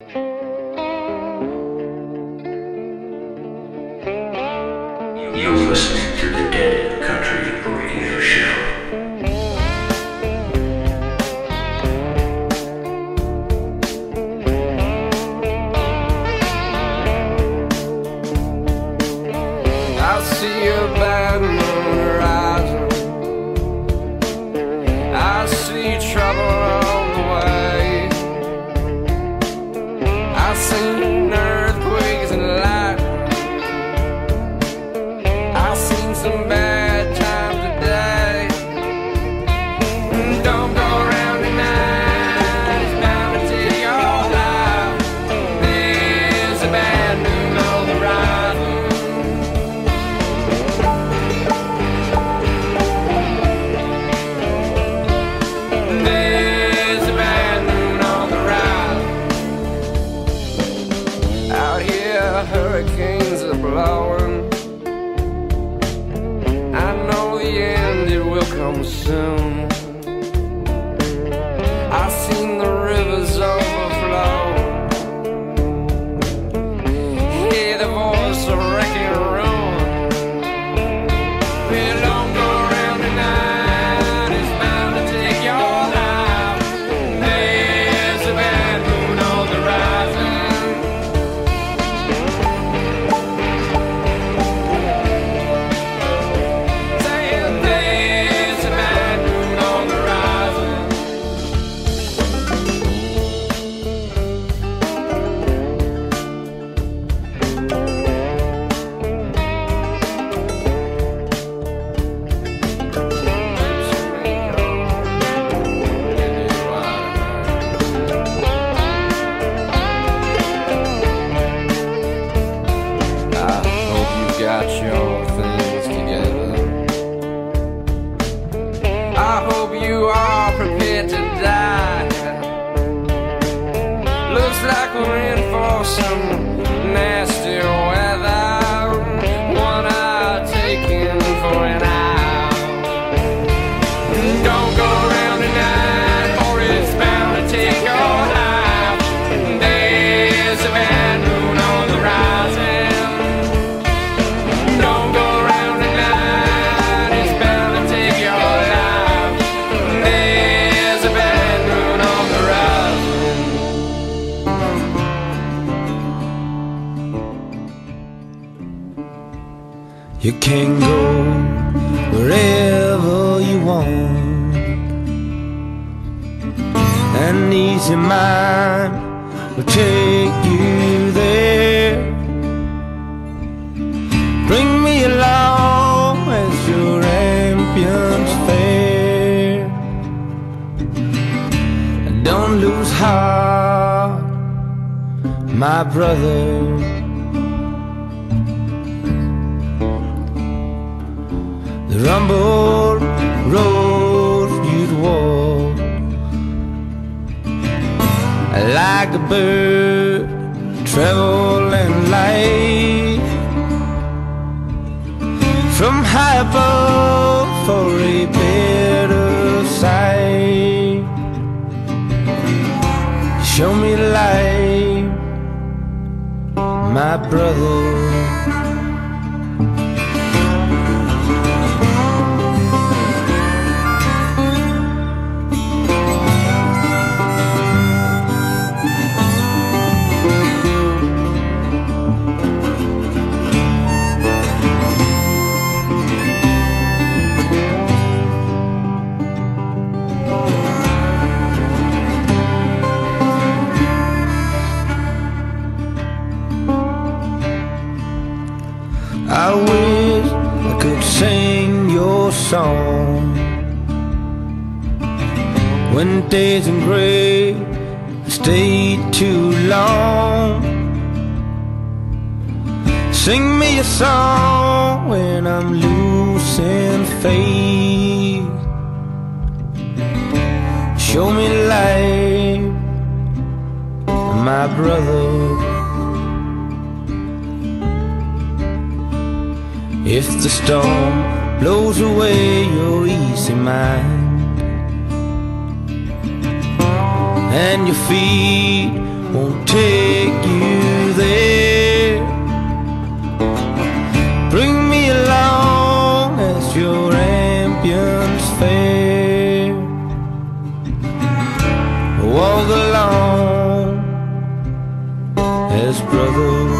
You're listening to the Dead Country Radio Show. I see a bad moon rising. I see trouble on the way. I've seen earthquakes and lightning. I've seen some bad times today. Don't go around tonight, it's bound to take your life. There's a bad moon on the horizon. There's a bad moon on the rise. Out here, hurricanes are blowing. I know the end, it will come soon. I've seen the rivers overflow. Hear the voice of wrecking ruin. Well, don't go around tonight, it's bound to take your life. There's a bad moon on the rising. Saying there's a bad moon on the rising. I hope you got your things together. I hope you are prepared to die. Looks like we're in for some nasty weather. One eye taken for an eye. Don't go around tonight, or it's bound to take your life. There's a bad moon on the rising. Don't go around tonight, it's bound to take your life. There's a bad moon on the rising. You can go wherever you want. An easy mind will take you there. Bring me along as your ambient fare. Don't lose heart, my brother. The rumbled road you'd walk, like a bird traveling light, from high above for a better sight. Show me light, my brother. I wish I could sing your song when days in gray stay too long. Sing me a song when I'm losing faith. Show me light, my brother. If the storm blows away your easy mind and your feet won't take you there. Bring me along as your ambience fair. Walk along as brothers.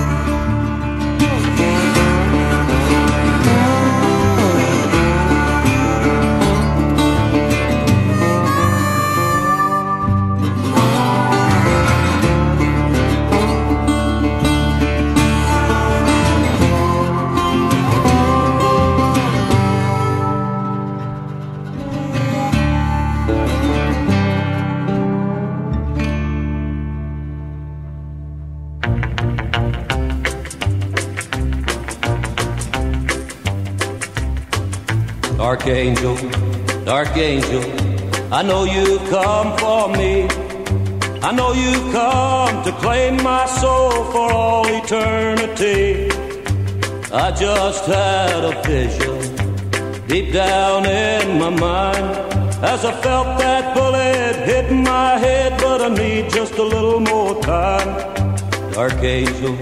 Dark angel, dark angel, I know you've come for me. I know you've come to claim my soul for all eternity. I just had a vision deep down in my mind as I felt that bullet hit my head, but I need just a little more time. Dark angel,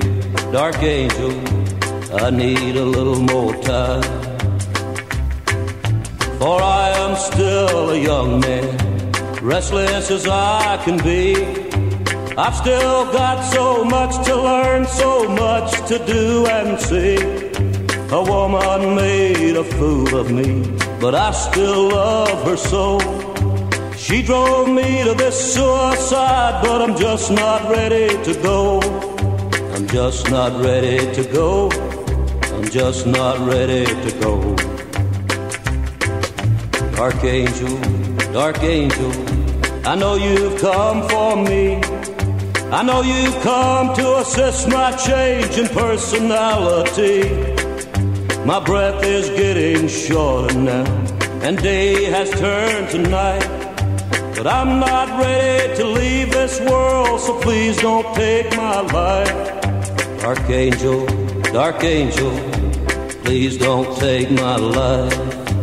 I need a little more time. For I am still a young man, restless as I can be. I've still got so much to learn, so much to do and see. A woman made a fool of me, but I still love her so. She drove me to this suicide, but I'm just not ready to go. I'm just not ready to go. I'm just not ready to go. Dark angel, I know you've come for me. I know you've come to assist my change in personality. My breath is getting shorter now, and day has turned to night. But I'm not ready to leave this world, so please don't take my life. Dark angel, please don't take my life.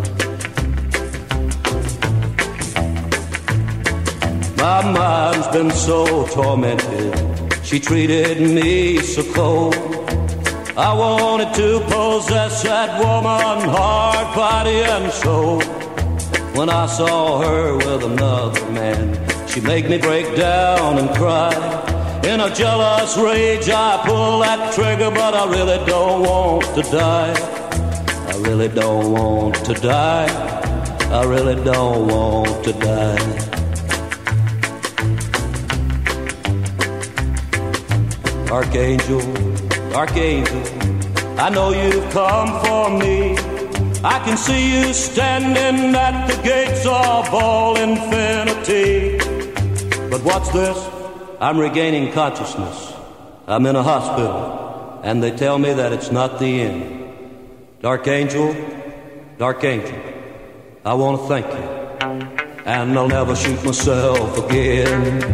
My mind's been so tormented, she treated me so cold. I wanted to possess that woman, heart, body, and soul. When I saw her with another man, she made me break down and cry. In a jealous rage, I pull that trigger, but I really don't want to die. I really don't want to die. I really don't want to die. Dark angel, I know you've come for me. I can see you standing at the gates of all infinity. But what's this? I'm regaining consciousness. I'm in a hospital, and they tell me that it's not the end. Dark angel, I want to thank you, and I'll never shoot myself again.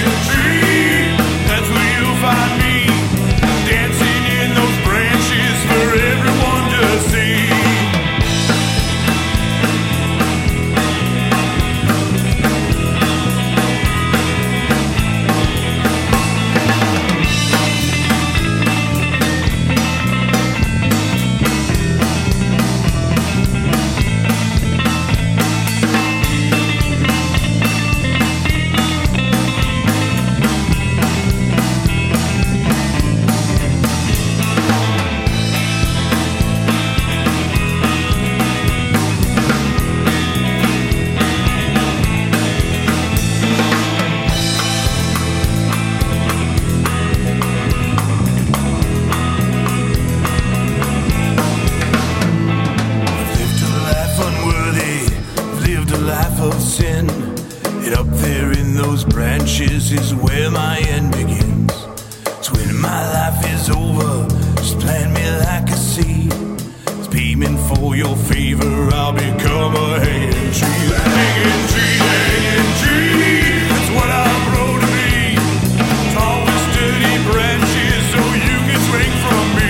That's where you'll find me, dancing in those branches. this is where my end begins. It's when my life is over, just plant me like a seed. It's payment for your favor, I'll become a hanging tree. A hanging tree, a hanging tree, that's what I'm grown to be. Tall with sturdy branches so you can swing from me.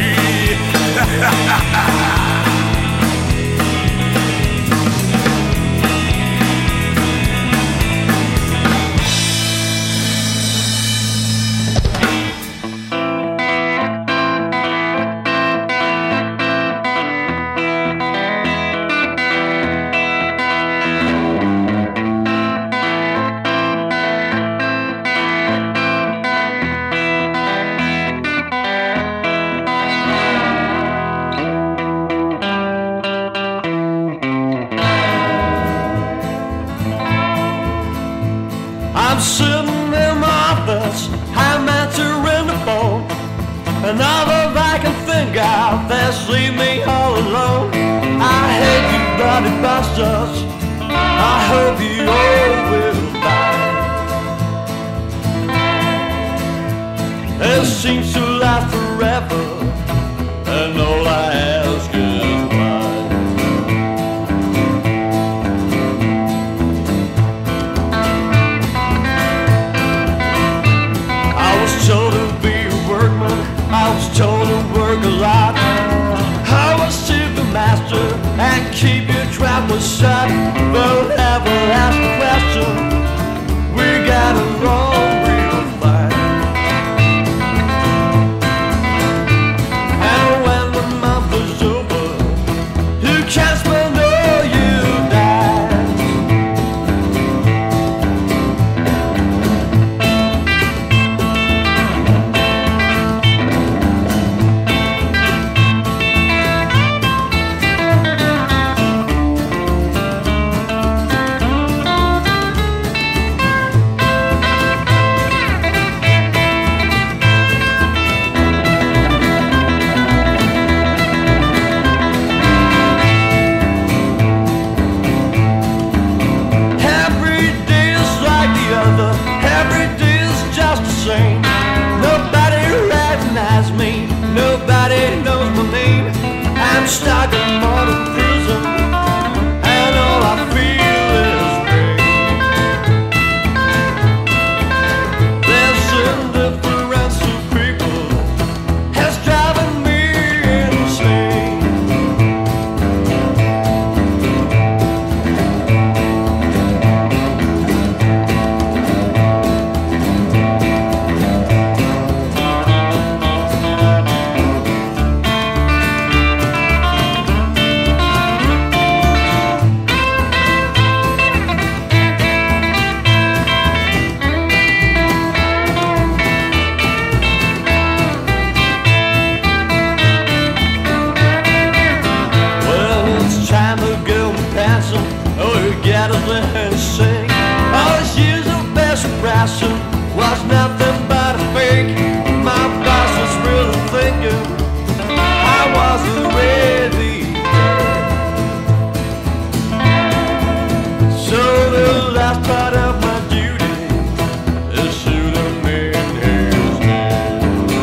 I'm sitting in my office, I'm answering the phone. And all that I can think of, that's leave me all alone. I hate you bloody bastards, I hope you all will die. It seems to last forever, and all I ask is why. I was told to be a workman, I was told to work a lot. I was to be master and keep your trap was shut. But never ask a question, we got along real fine. And when the month was over, you can't spend all you died. Every day is just the same. Nobody recognizes me, nobody knows my name. I'm stuck in modern prison, and all I feel is pain. This indifference to people has driven me insane. Time to go passing, oh you gotta learn to sing. All these years of best ration was nothing but a fake. My boss was really thinking I wasn't ready. So the last part of my duty is shooting me in his head.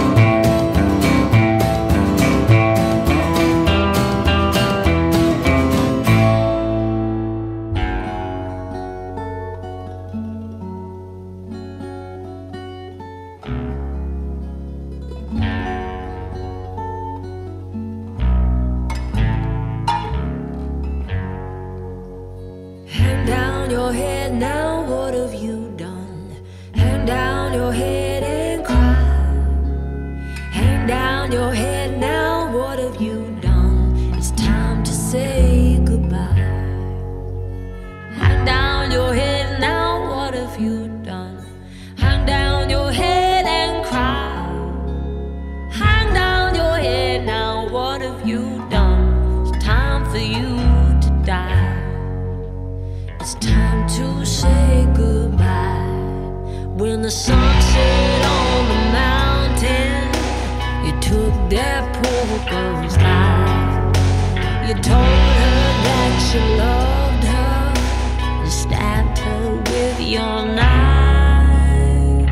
Hang down your head now, what have you done? Hang down your head and cry. Hang down your head now, what have you done? It's time to say goodbye. Hang down your head now, what have you done? Hang down your head and cry. Hang down your head now, what have you done? It's time for you to die. It's time to say goodbye. When the sun set on the mountain, you took that poor girl's life. You told her that you loved her and stabbed her with your knife.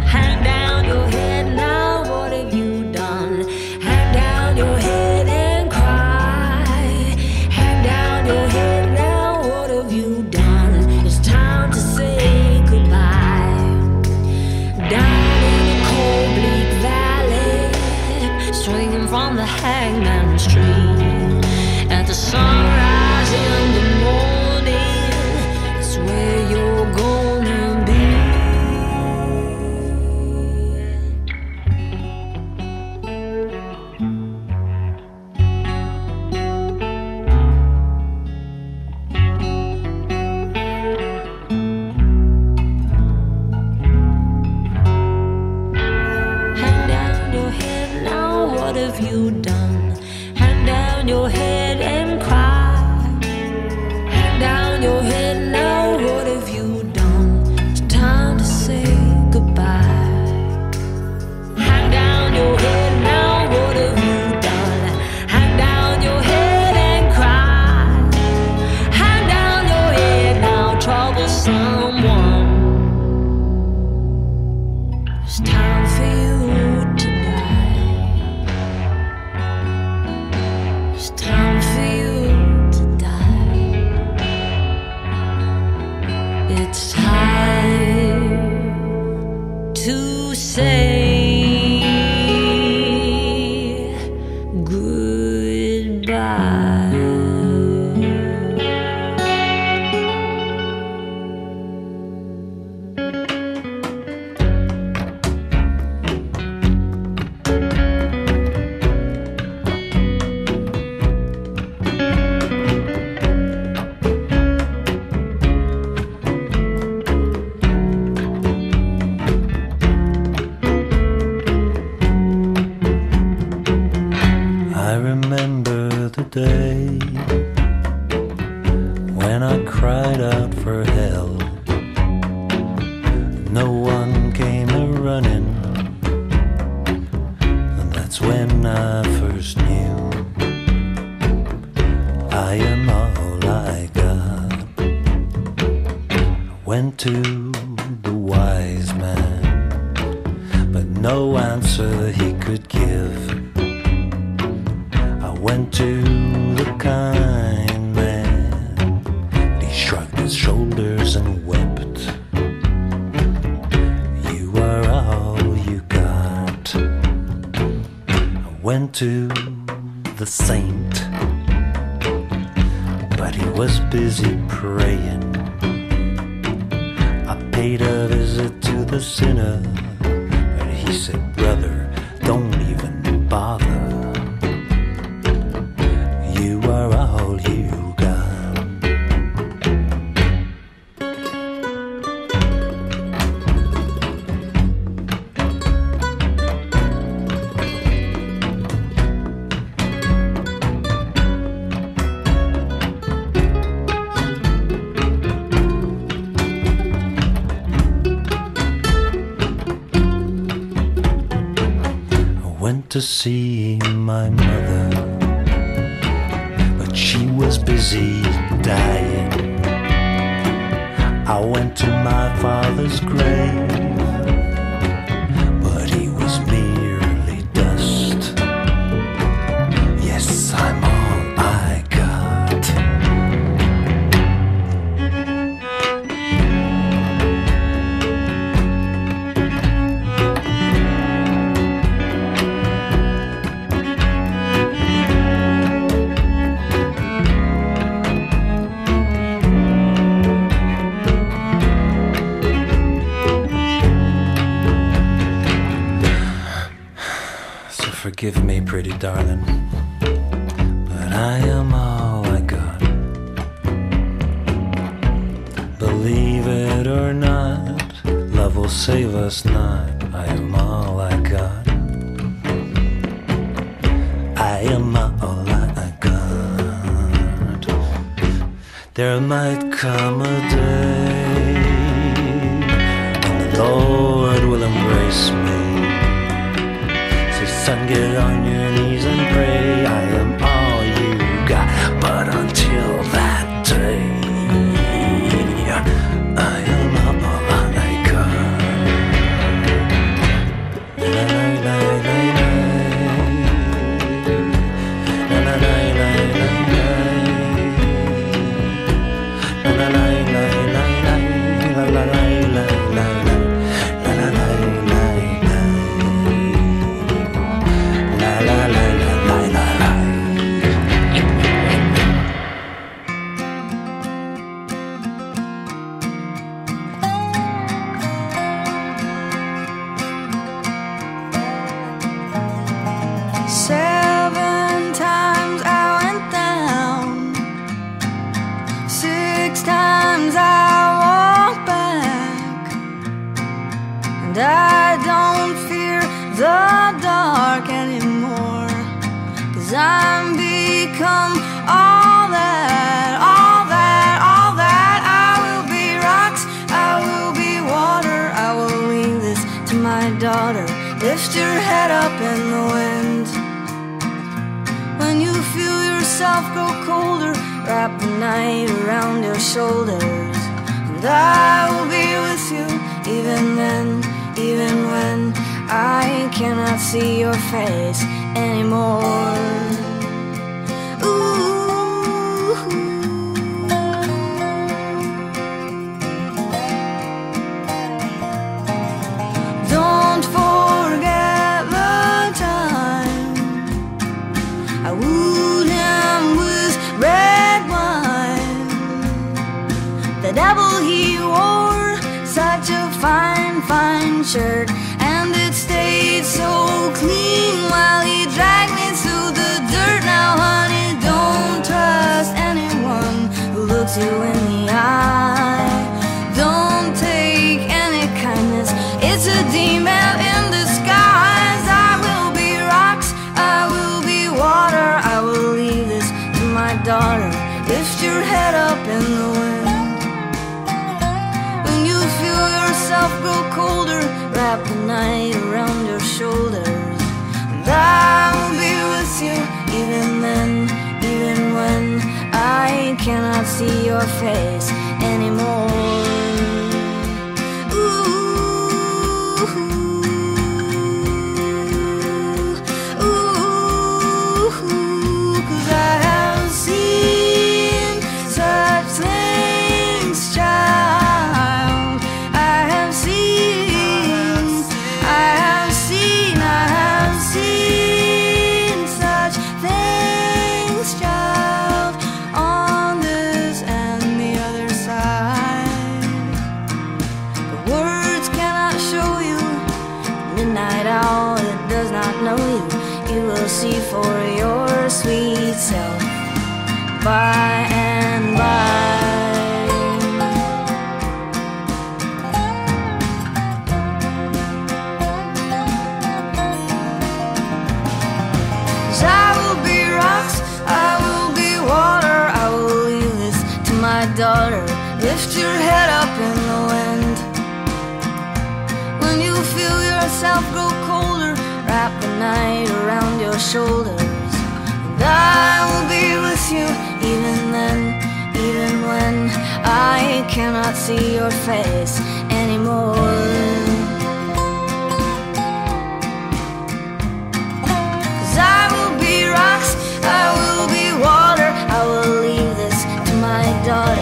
swinging from the hangman's tree. At the sunrise in the morning, it's where you're gonna be. Hang down your head now, what have you done? Hang down your head and cry. Hang down your head now, what have you done? It's time to say goodbye. Hang down your head now, what have you done? Hang down your head and cry. Hang down your head now, trouble someone. It's time for you to die. It's time for you to die. It's time to say goodbye. I remember the day when I cried out for help. No one came a-running, and that's when I first knew I am all I got. I went to the wise man, but no answer he could give. I went to the kind man, and he shrugged his shoulders and wept. You are all you got. I went to the saint, but he was busy praying. I paid a visit to the sinner, but he said, brother, don't even bother. You are all you got. I went to see my mother, but she was busy dying. I went to my father's grave, but he was merely dust. Yes, I'm all I got. Forgive me, pretty darling, but I am all I got. Believe it or not, love will save us not. I am all I got. I am all I got. There might come a day when the Lord will embrace me. Son, get on your knees and pray. I am all you got. But until that day, I am all I got. La la la la la. La la la la la la. La la la la la la. La la la la la la. La la la la la. La la 'cause I'm become all that, all that, all that. I will be rocks, I will be water. I will leave this to my daughter. Lift your head up in the wind. When you feel yourself grow colder, wrap the night around your shoulders. And I will be with you even then, even when I cannot see your face anymore. Ooh. Don't forget the time I wooed him with red wine. The devil, he wore such a fine, fine shirt, and it stayed so clean while he dragged me through the dirt. Now honey, don't trust anyone who looks you in the eye. Don't take any kindness, it's a demon in disguise. I will be rocks, I will be water. I will leave this to my daughter. Lift your head up in the wind. When you feel yourself grow colder, wrap the night around your shoulders. And I will be with you even then, even when I cannot see your face anymore. Ooh, ooh, 'cause I have seen such things, child. I have seen such things, child, on this and the other side. The words cannot show you. Midnight owl that does not know you, you will see for your sweet self by and by. 'Cause I will be rocks, I will be water. I will leave this to my daughter. Lift your head up in the wind. When you feel yourself grow colder, wrap the night around your shoulders. And I will be with you even then, even when I cannot see your face anymore. 'Cause I will be rocks, I will be water. I will leave this to my daughter.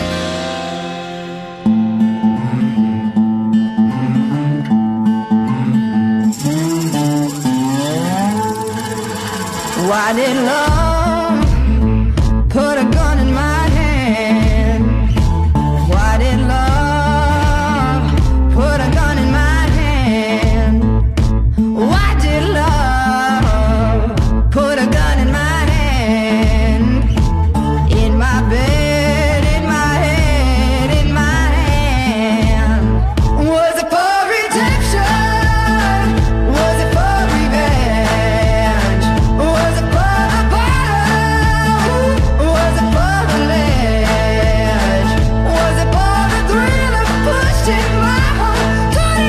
Why did love put a gun in my hand? Why did love put a gun in my hand? Why did love put a gun in my hand? In my bed, in my head, in my hand. Was it for redemption? Was it for revenge? Was it for the bottom? Was it for the ledge? Was it for the thrill of pushing my heart to the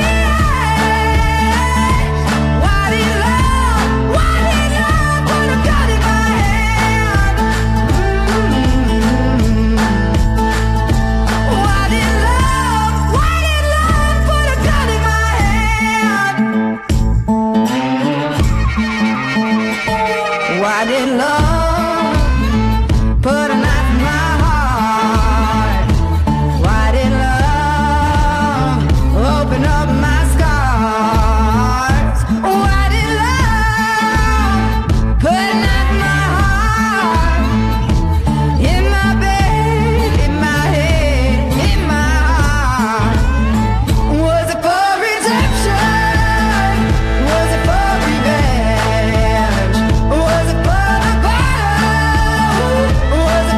edge? Why did love put a gun in my hand? Why did love put a gun in my hand? Why did love put a knife in my heart? Why did love open up my scars? Why did love put a knife in my heart? In my bed, in my head, in my heart. Was it for redemption? Was it for revenge? Was it for the bottom? Was it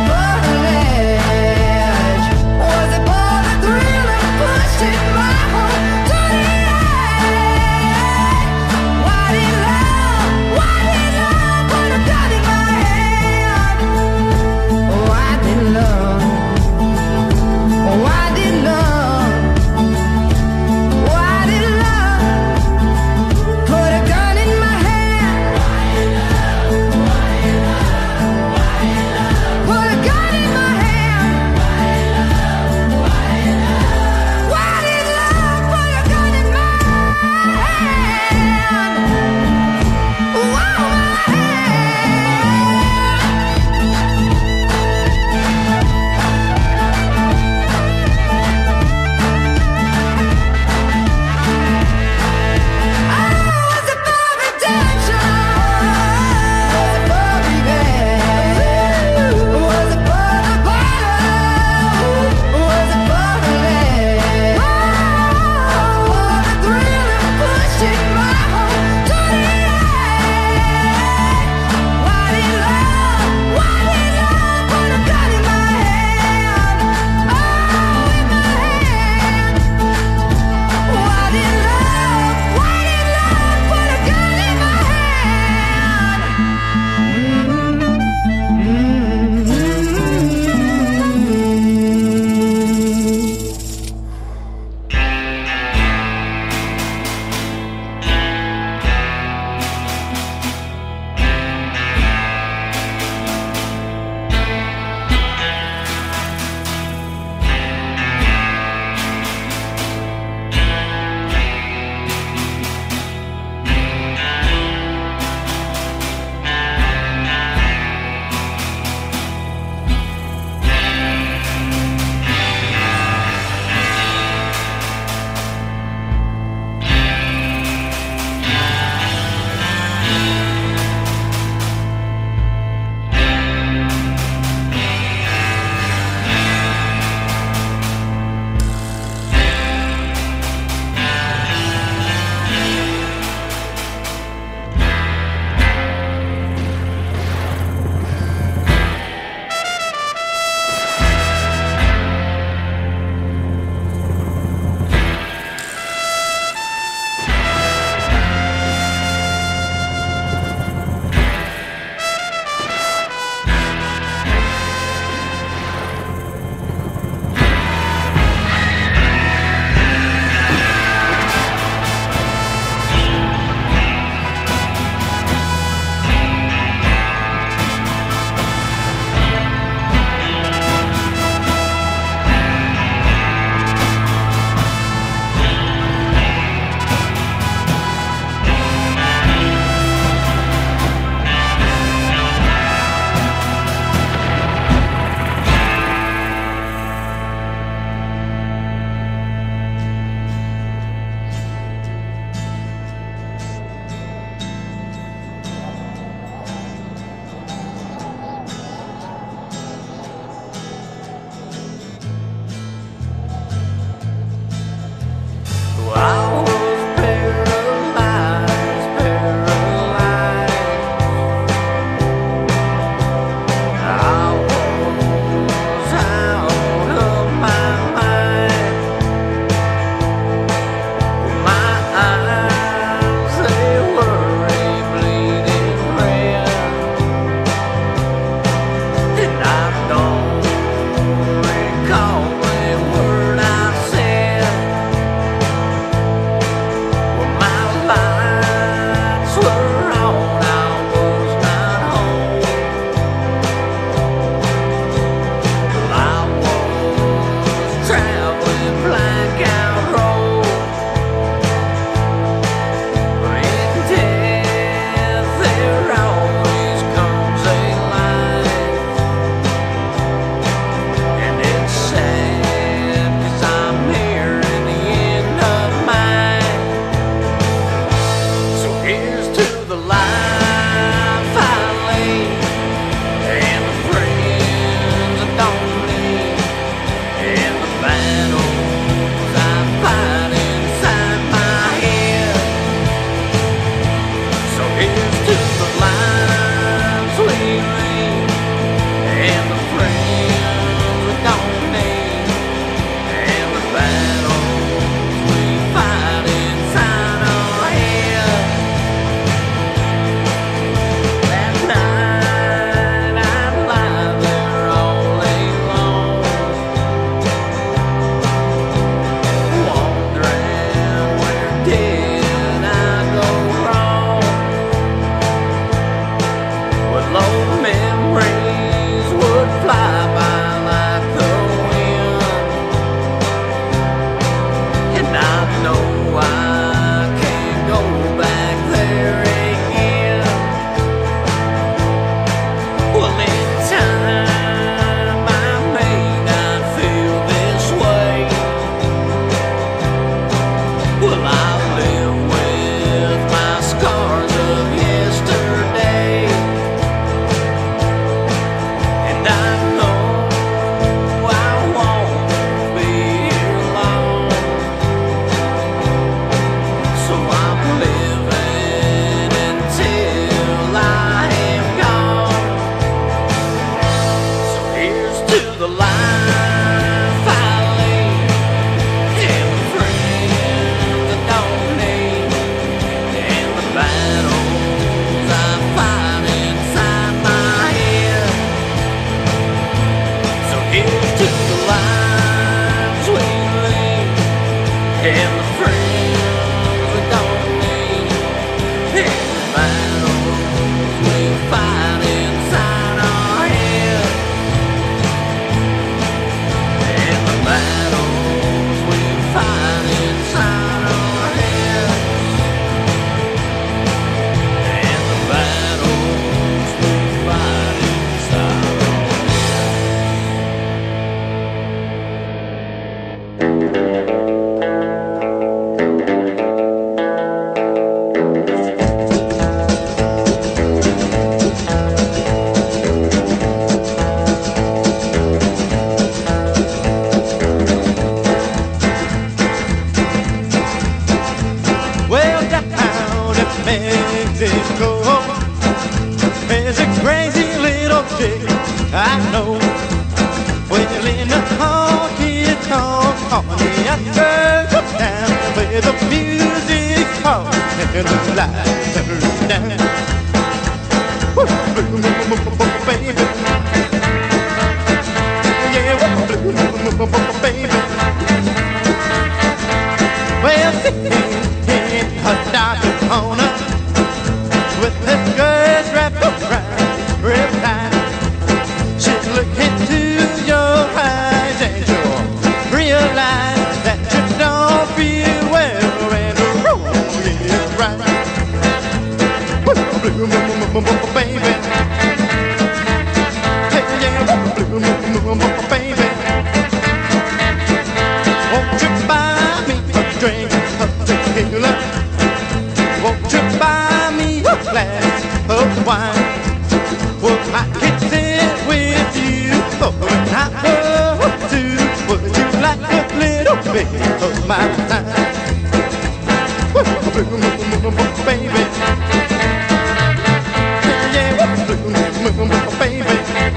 chick I know. Well, in the honky tonk on the outskirts of town, where the music's on and the lights turn down. Baby, yeah, baby. Well, sitting in her dark corner with her skirt wrapped around real tight, she's looking to your eyes and you'll realize that you don't feel well and the wrong is right. Baby, hey, yeah, baby, won't you buy me a drink of tequila? Won't you buy me a glass of wine? Well, I can sit with you for an hour or two. Would you like a little bit of my time? Baby, yeah, baby.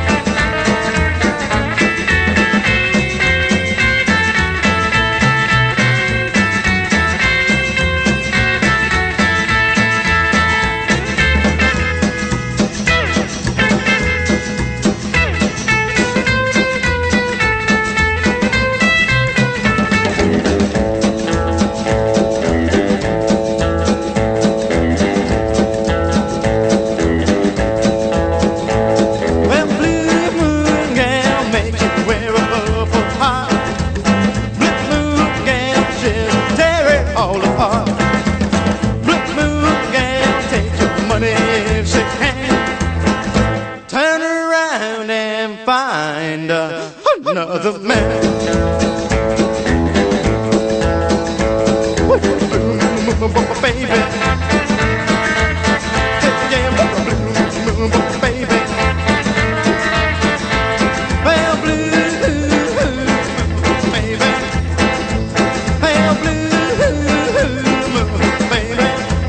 Another man. Baby, yeah, baby. Well, blue, baby. Well, blue, baby.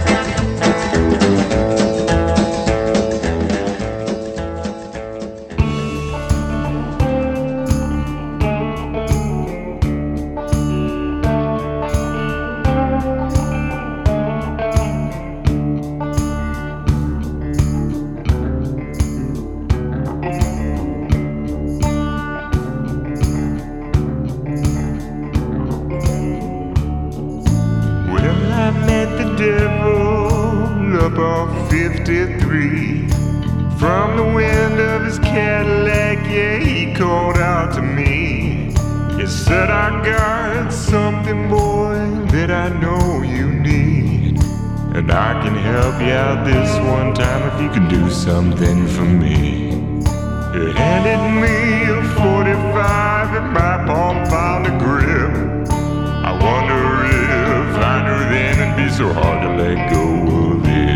Up on 53, from the wind of his Cadillac, yeah, he called out to me. He said, I got something, boy, that I know you need, and I can help you out this one time if you can do something for me. He handed me a 45 and my palm found a grip. I wonder if I knew then it'd be so hard to let go of it.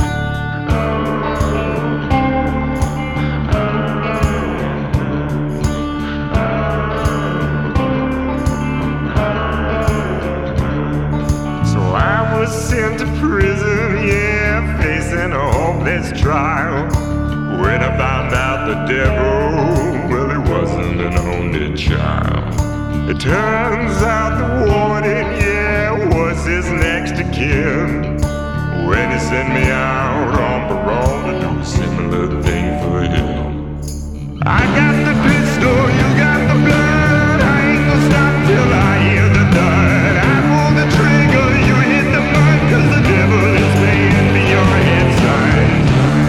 So I was sent to prison, yeah, facing a hopeless trial. When I found out the devil, well, he wasn't an only child. It turns out the warden, yeah, was his next of kin. When he sent me out on parole to do a similar thing for him. I got the pistol, you got the blood. I ain't gonna stop till I hear the thud. I pull the trigger, you hit the mud, 'cause the devil is playing for your head side.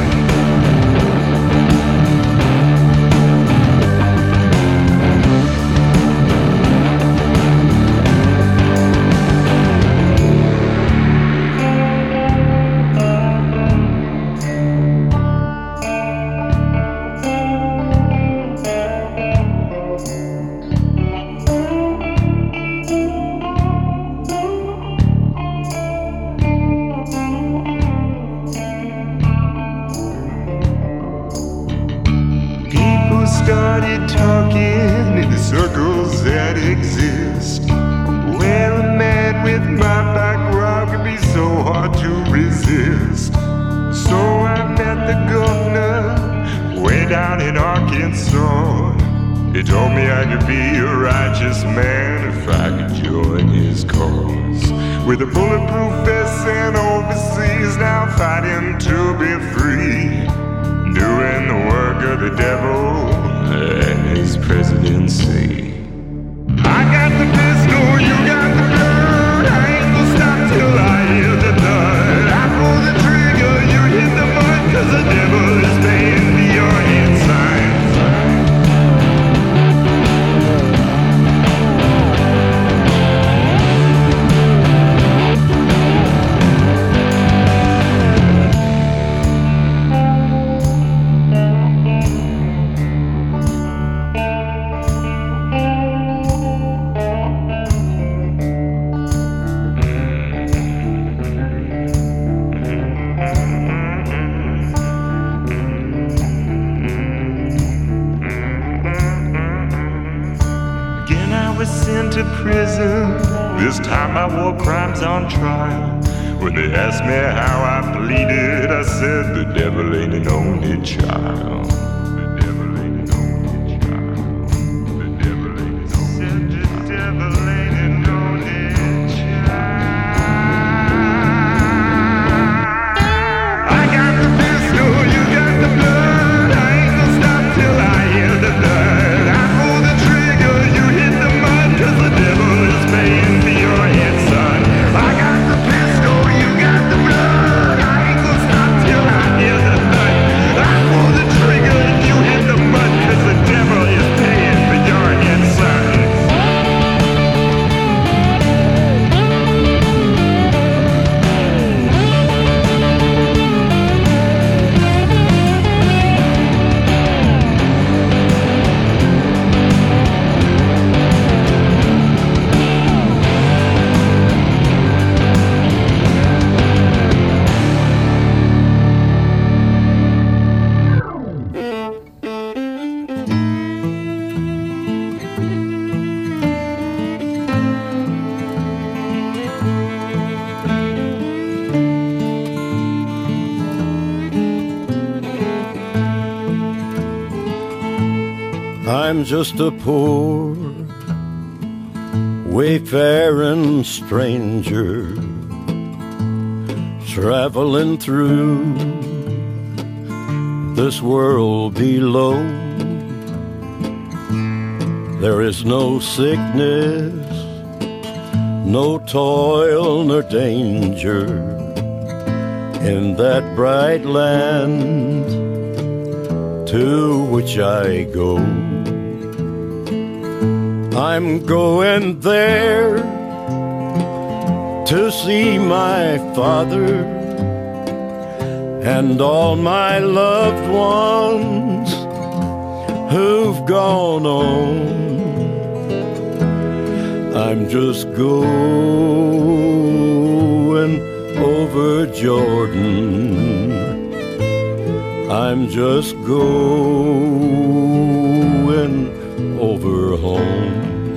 Started talking in the circles that exist, where a man with my background can be so hard to resist. So I met the governor when down in Arkansas. He told me I could be a righteous man if I could join his cause. With a bulletproof vest and overseas, now fighting to be free, doing the work of the devil and his presidency. I got the pistol, you got the blood. I ain't gonna stop till I hear the thud. I pull the trigger, you hit the mud, 'cause the devil is paying for your hand sign. This time I wore crimes on trial. When they asked me how I pleaded, I said the devil ain't an only child. The devil ain't an only child. The devil ain't an only child. The devil ain't an only child. I got the pistol, you got the blood. I ain't gonna stop till I hear the thud. I pull the trigger, you hit the mud, 'cause the devil is paying for your head, son. I got the pistol, you got the blood. I ain't gonna stop till I hear the thud. I pull the trigger and you hit the mud, 'cause the devil is paying for your head, son. I'm just a poor wayfaring stranger traveling through this world below. There is no sickness, no toil nor danger in that bright land to which I go. I'm going there to see my father and all my loved ones who've gone on. I'm just going over Jordan. I'm just going over home.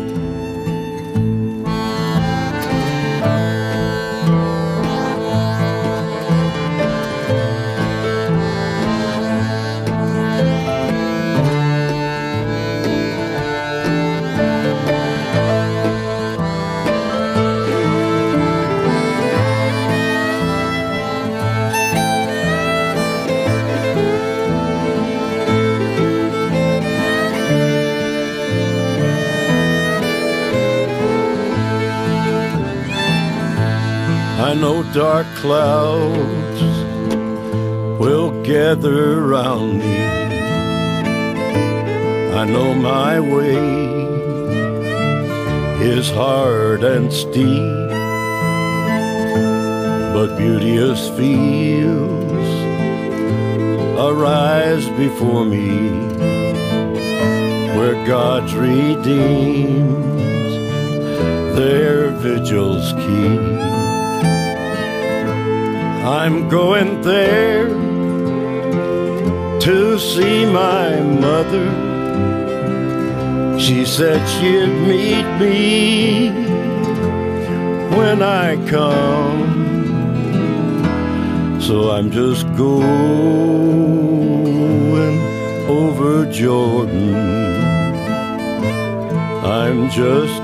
I know dark clouds will gather around me. I know my way is hard and steep, but beauteous fields arise before me, where God's redeemed their vigils keep. I'm going there to see my mother. She said she'd meet me when I come. So I'm just going over Jordan. I'm just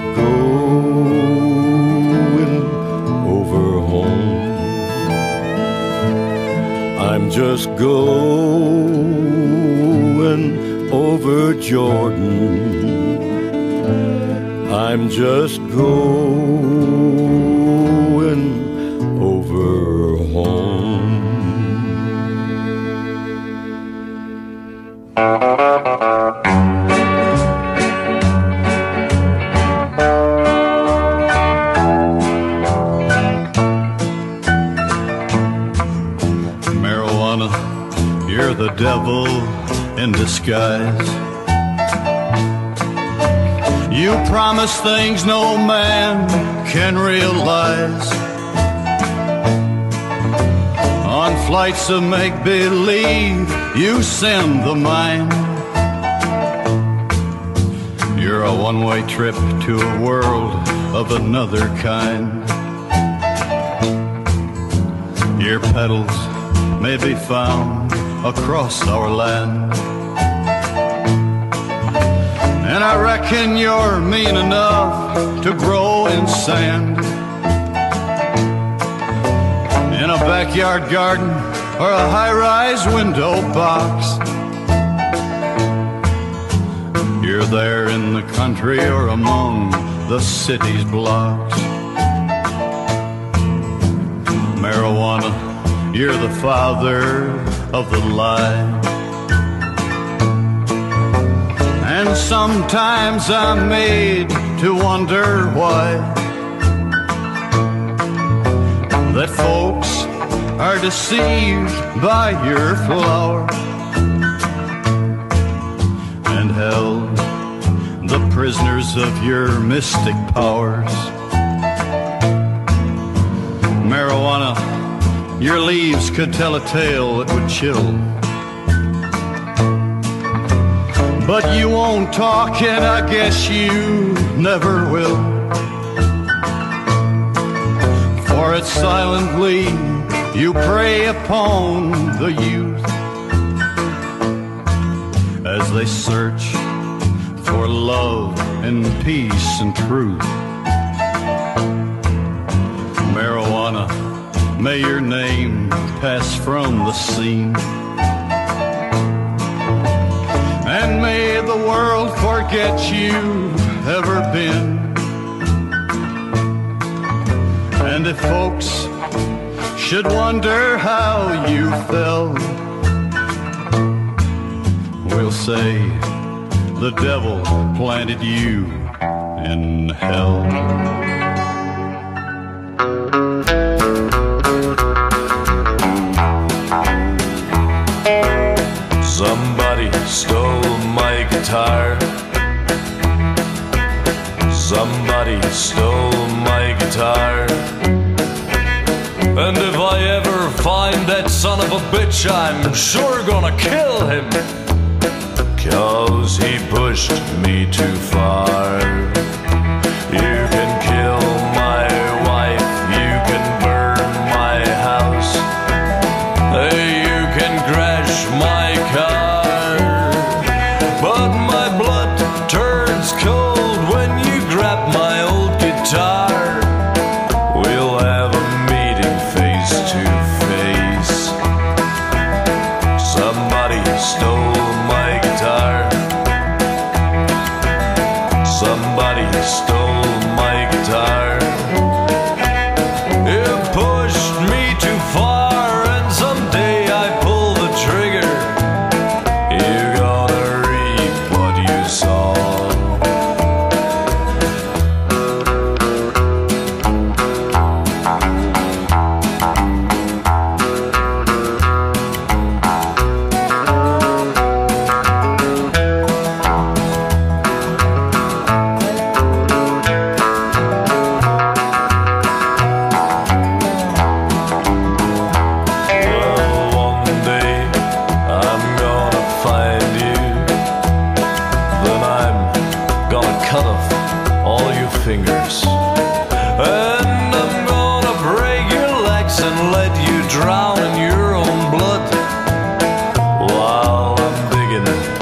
going over home. I'm just going over Jordan. I'm just going over home. Marijuana, you're the devil in disguise. You promise things no man can realize. On flights of make-believe, you send the mind. You're a one-way trip to a world of another kind. Your petals may be found across our land. And I reckon you're mean enough to grow in sand, in a backyard garden or a high-rise window box. You're there in the country or among the city's blocks. Marijuana, you're the father of the lie. And sometimes I'm made to wonder why that folks are deceived by your flower and held the prisoners of your mystic powers. Marijuana, your leaves could tell a tale that would chill. But you won't talk, and I guess you never will. For it's silently you prey upon the youth as they search for love and peace and truth. Marijuana, may your name pass from the scene. And may the world forget you've ever been. And if folks should wonder how you fell, we'll say the devil planted you in hell. Somebody stole my guitar. Somebody stole my guitar. And if I ever find that son of a bitch, I'm sure gonna kill him, 'cause he pushed me too far. You can kill my wife, you can burn my house, you can crash my car, but my blood turns cold when you grab my old guitar. We'll have a meeting face to face. Somebody stole my guitar. Somebody stole my guitar. It pushed me too far, and someday I pull the trigger. You're gonna reap what you sow. Fingers. And I'm gonna break your legs and let you drown in your own blood while I'm digging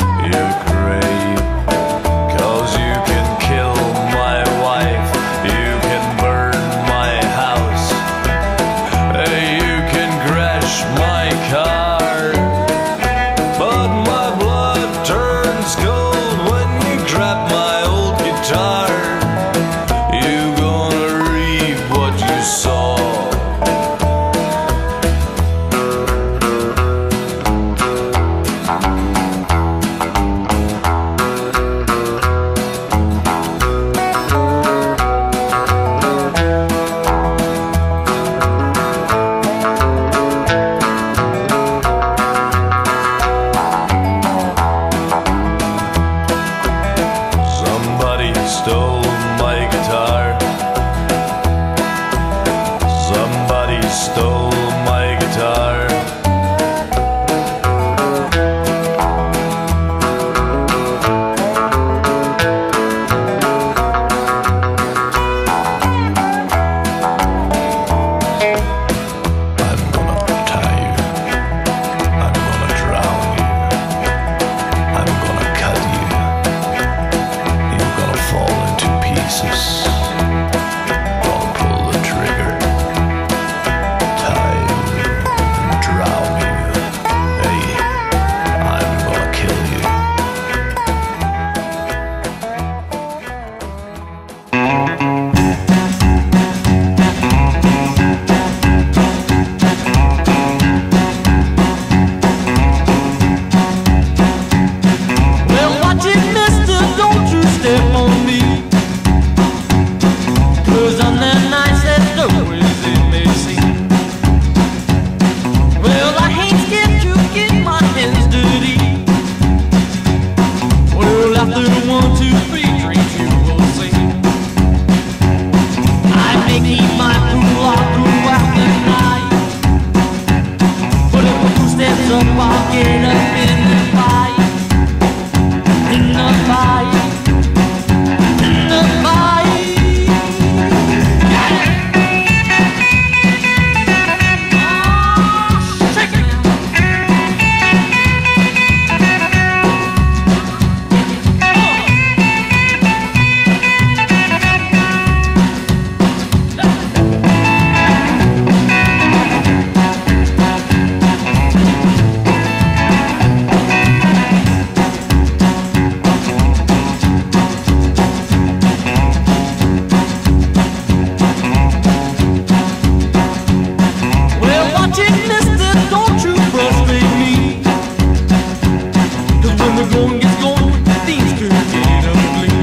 song gets going, things could get ugly.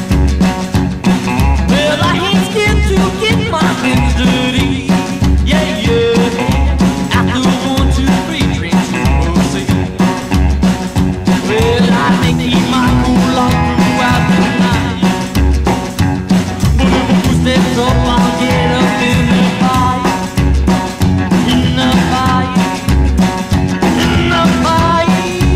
Well, I ain't scared to get my hands dirty. Yeah, yeah. After 1, 2, 3 drinks, you will see. Well, I think he might cool off throughout the night. But if a fool steps up, I'll get up in the fight. In the fight. In the fight.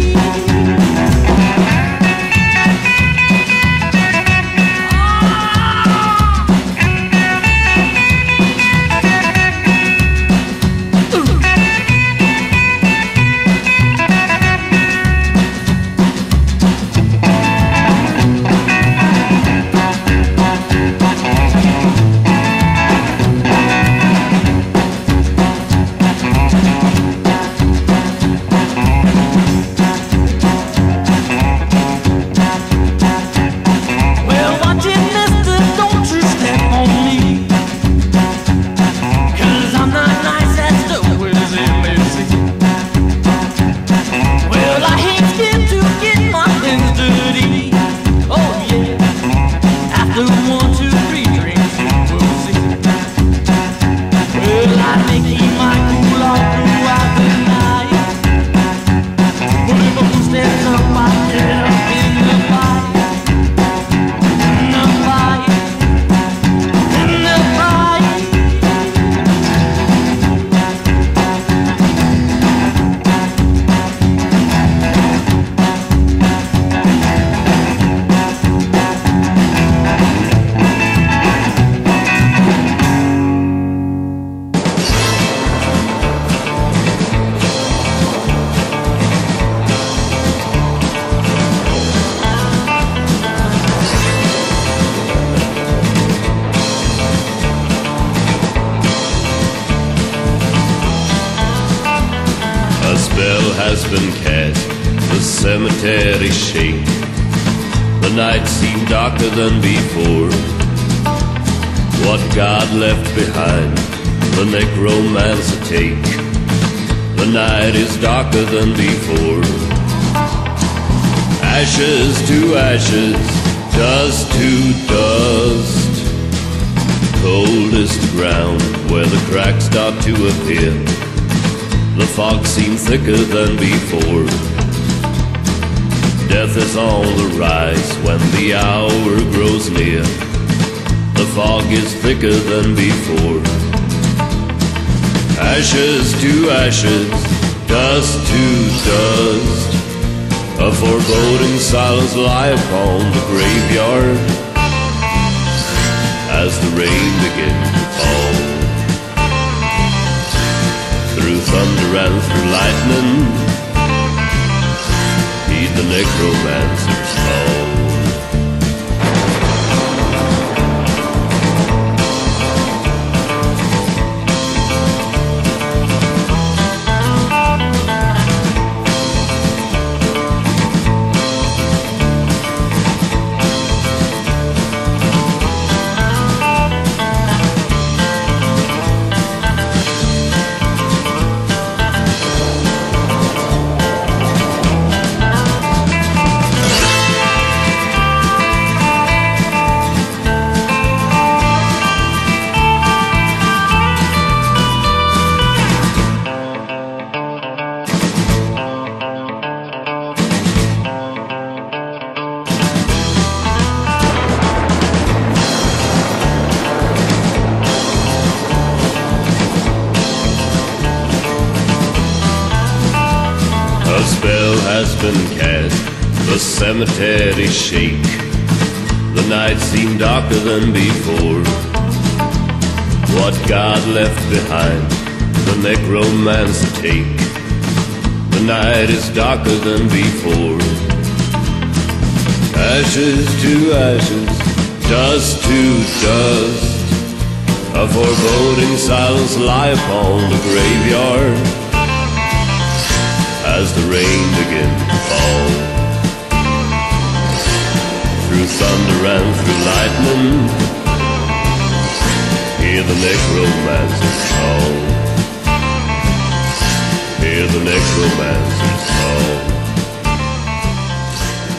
Well, watch it, mister, don't you step on me. 'Cause I'm not nice as the words in mercy. Well, I ain't scared to get my hands dirty. Oh, yeah. After 1, 2, 3 drinks, you will see. Well, I think he might cool off throughout the night. But if a fool steps up, I'll get up in the fight. In the fight. In the fight. A spell has been cast, the cemetery shake. The night seemed darker than before. What God left behind, the necromancer take. The night is darker than before. Ashes to ashes, dust to dust. Coldest ground where the cracks start to appear. The fog seemed thicker than before. Death is on the rise when the hour grows near. The fog is thicker than before. Ashes to ashes, dust to dust. A foreboding silence lie upon the graveyard as the rain begins to fall. Through thunder and through lightning, heed the necromancer's call. A spell has been cast, the cemetery shake. The night seemed darker than before. What God left behind, the necromancer take. The night is darker than before. Ashes to ashes, dust to dust. A foreboding silence lie upon the graveyard as the rain begins to fall. Through thunder and through lightning, hear the necromancer's call. Hear the necromancer's call.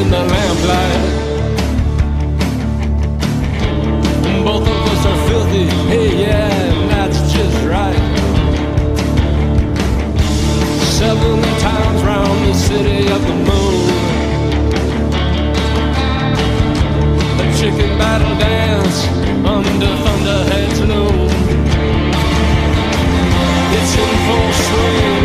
in the lamplight. Both of us are filthy, hey yeah, and that's just right. 7 times round the city of the moon, a chicken battle dance under Thunderhead's loom. It's in full swing.